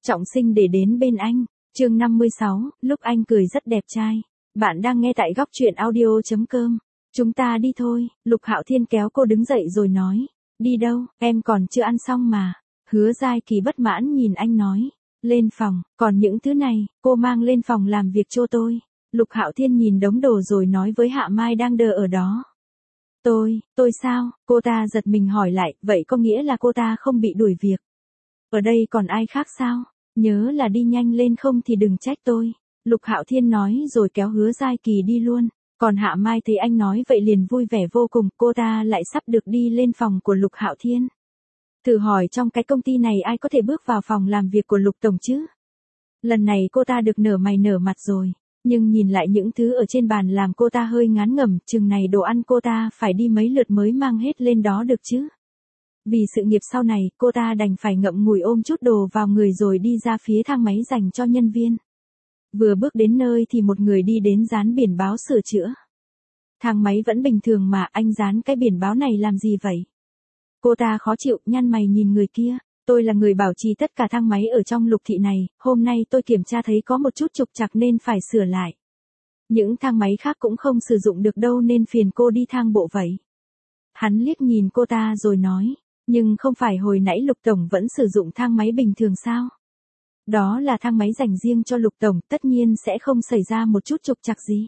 trọng sinh để đến bên anh. Chương 56, lúc anh cười rất đẹp trai. Bạn đang nghe tại góc truyện audio.com. Chúng ta đi thôi, Lục Hạo Thiên kéo cô đứng dậy rồi nói. Đi đâu, em còn chưa ăn xong mà. Hứa Giai Kỳ bất mãn nhìn anh nói. Lên phòng, còn những thứ này, cô mang lên phòng làm việc cho tôi. Lục Hạo Thiên nhìn đống đồ rồi nói với Hạ Mai đang đờ ở đó. Tôi sao? Cô ta giật mình hỏi lại, vậy có nghĩa là cô ta không bị đuổi việc. Ở đây còn ai khác sao? Nhớ là đi nhanh lên không thì đừng trách tôi. Lục Hạo Thiên nói rồi kéo Hứa Giai Kỳ đi luôn. Còn Hạ Mai thấy anh nói vậy liền vui vẻ vô cùng, cô ta lại sắp được đi lên phòng của Lục Hạo Thiên. Thử hỏi trong cái công ty này ai có thể bước vào phòng làm việc của Lục Tổng chứ? Lần này cô ta được nở mày nở mặt rồi. Nhưng nhìn lại những thứ ở trên bàn làm cô ta hơi ngán ngẩm, chừng này đồ ăn cô ta phải đi mấy lượt mới mang hết lên đó được chứ. Vì sự nghiệp sau này, cô ta đành phải ngậm ngùi ôm chút đồ vào người rồi đi ra phía thang máy dành cho nhân viên. Vừa bước đến nơi thì một người đi đến dán biển báo sửa chữa. Thang máy vẫn bình thường mà, anh dán cái biển báo này làm gì vậy? Cô ta khó chịu, nhăn mày nhìn người kia. Tôi là người bảo trì tất cả thang máy ở trong Lục thị này, hôm nay tôi kiểm tra thấy có một chút trục trặc nên phải sửa lại. Những thang máy khác cũng không sử dụng được đâu nên phiền cô đi thang bộ vậy. Hắn liếc nhìn cô ta rồi nói, nhưng không phải hồi nãy Lục Tổng vẫn sử dụng thang máy bình thường sao? Đó là thang máy dành riêng cho Lục Tổng, tất nhiên sẽ không xảy ra một chút trục trặc gì.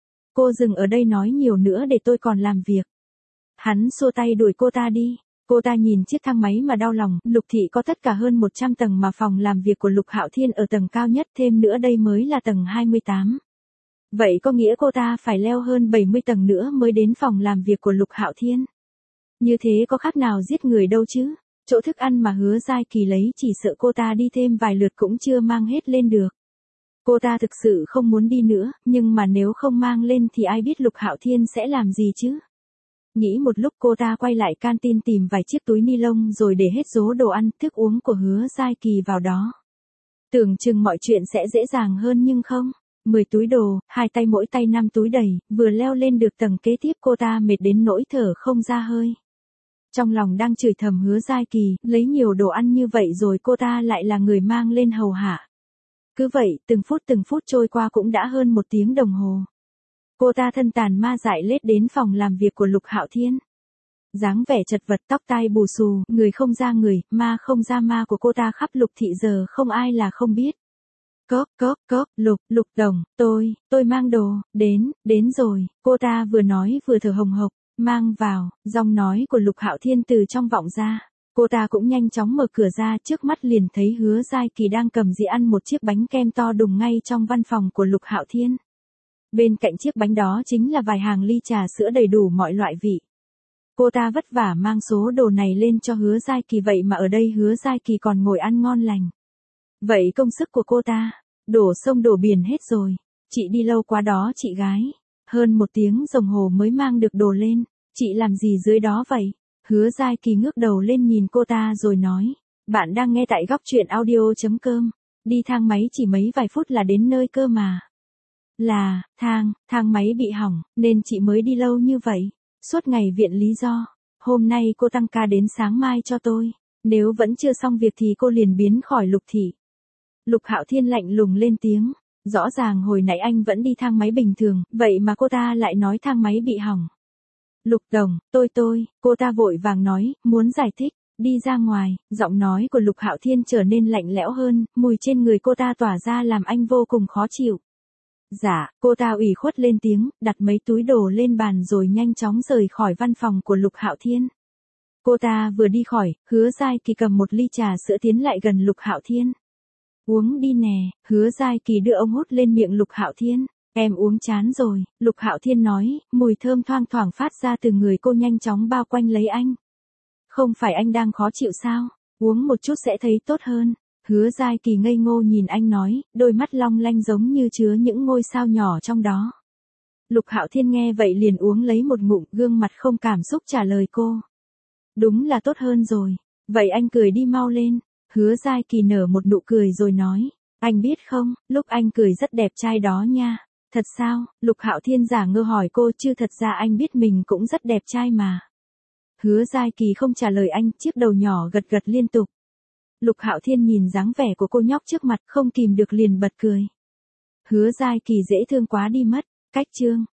Cô dừng ở đây nói nhiều nữa để tôi còn làm việc. Hắn xua tay đuổi cô ta đi. Cô ta nhìn chiếc thang máy mà đau lòng, Lục thị có tất cả hơn 100 tầng mà phòng làm việc của Lục Hạo Thiên ở tầng cao nhất, thêm nữa đây mới là tầng 28. Vậy có nghĩa cô ta phải leo hơn 70 tầng nữa mới đến phòng làm việc của Lục Hạo Thiên. Như thế có khác nào giết người đâu chứ? Chỗ thức ăn mà Hứa Giai Kỳ lấy chỉ sợ cô ta đi thêm vài lượt cũng chưa mang hết lên được. Cô ta thực sự không muốn đi nữa, nhưng mà nếu không mang lên thì ai biết Lục Hạo Thiên sẽ làm gì chứ? Nghĩ một lúc cô ta quay lại canteen tìm vài chiếc túi ni lông rồi để hết số đồ ăn, thức uống của Hứa Giai Kỳ vào đó. Tưởng chừng mọi chuyện sẽ dễ dàng hơn nhưng không. 10 túi đồ, hai tay mỗi tay 5 túi đầy, vừa leo lên được tầng kế tiếp cô ta mệt đến nỗi thở không ra hơi. Trong lòng đang chửi thầm Hứa Giai Kỳ, lấy nhiều đồ ăn như vậy rồi cô ta lại là người mang lên hầu hạ. Cứ vậy, từng phút trôi qua cũng đã hơn 1 tiếng đồng hồ. Cô ta thân tàn ma dại lết đến phòng làm việc của Lục Hạo Thiên. Dáng vẻ chật vật, tóc tai bù xù, người không ra người, ma không ra ma của cô ta khắp Lục thị giờ không ai là không biết. Cốc, Lục Tổng, tôi mang đồ, đến rồi, cô ta vừa nói vừa thở hồng hộc, mang vào, giọng nói của Lục Hạo Thiên từ trong vọng ra. Cô ta cũng nhanh chóng mở cửa ra, trước mắt liền thấy Hứa Giai Kỳ đang cầm dĩa ăn một chiếc bánh kem to đùng ngay trong văn phòng của Lục Hạo Thiên. Bên cạnh chiếc bánh đó chính là vài hàng ly trà sữa đầy đủ mọi loại vị. Cô ta vất vả mang số đồ này lên cho Hứa Giai Kỳ vậy mà ở đây Hứa Giai Kỳ còn ngồi ăn ngon lành. Vậy công sức của cô ta, đổ sông đổ biển hết rồi. Chị đi lâu quá đó chị gái. Hơn 1 tiếng đồng hồ mới mang được đồ lên. Chị làm gì dưới đó vậy? Hứa Giai Kỳ ngước đầu lên nhìn cô ta rồi nói. Bạn đang nghe tại góc truyện audio.com. Đi thang máy chỉ mấy vài phút là đến nơi cơ mà. Là, thang máy bị hỏng, nên chị mới đi lâu như vậy. Suốt ngày viện lý do. Hôm nay cô tăng ca đến sáng mai cho tôi. Nếu vẫn chưa xong việc thì cô liền biến khỏi Lục thị. Lục Hạo Thiên lạnh lùng lên tiếng. Rõ ràng hồi nãy anh vẫn đi thang máy bình thường, vậy mà cô ta lại nói thang máy bị hỏng. Lục Tổng, cô ta vội vàng nói, muốn giải thích. Đi ra ngoài, giọng nói của Lục Hạo Thiên trở nên lạnh lẽo hơn, mùi trên người cô ta tỏa ra làm anh vô cùng khó chịu. Dạ, cô ta ủy khuất lên tiếng, đặt mấy túi đồ lên bàn rồi nhanh chóng rời khỏi văn phòng của Lục Hạo Thiên. Cô ta vừa đi khỏi, Hứa Giai Kỳ cầm một ly trà sữa tiến lại gần Lục Hạo Thiên. Uống đi nè, Hứa Giai Kỳ đưa ống hút lên miệng Lục Hạo Thiên. Em uống chán rồi, Lục Hạo Thiên nói, mùi thơm thoang thoảng phát ra từ người cô nhanh chóng bao quanh lấy anh. Không phải anh đang khó chịu sao, uống một chút sẽ thấy tốt hơn. Hứa Giai Kỳ ngây ngô nhìn anh nói, đôi mắt long lanh giống như chứa những ngôi sao nhỏ trong đó. Lục Hạo Thiên nghe vậy liền uống lấy một ngụm, gương mặt không cảm xúc trả lời cô. Đúng là tốt hơn rồi, vậy anh cười đi mau lên. Hứa Giai Kỳ nở một nụ cười rồi nói, anh biết không, lúc anh cười rất đẹp trai đó nha. Thật sao? Lục Hạo Thiên giả ngơ hỏi cô, chứ thật ra anh biết mình cũng rất đẹp trai mà. Hứa Giai Kỳ không trả lời anh, chiếc đầu nhỏ gật gật liên tục. Lục Hạo Thiên nhìn dáng vẻ của cô nhóc trước mặt không kìm được liền bật cười. Hứa Giai Kỳ dễ thương quá đi mất, cách chương.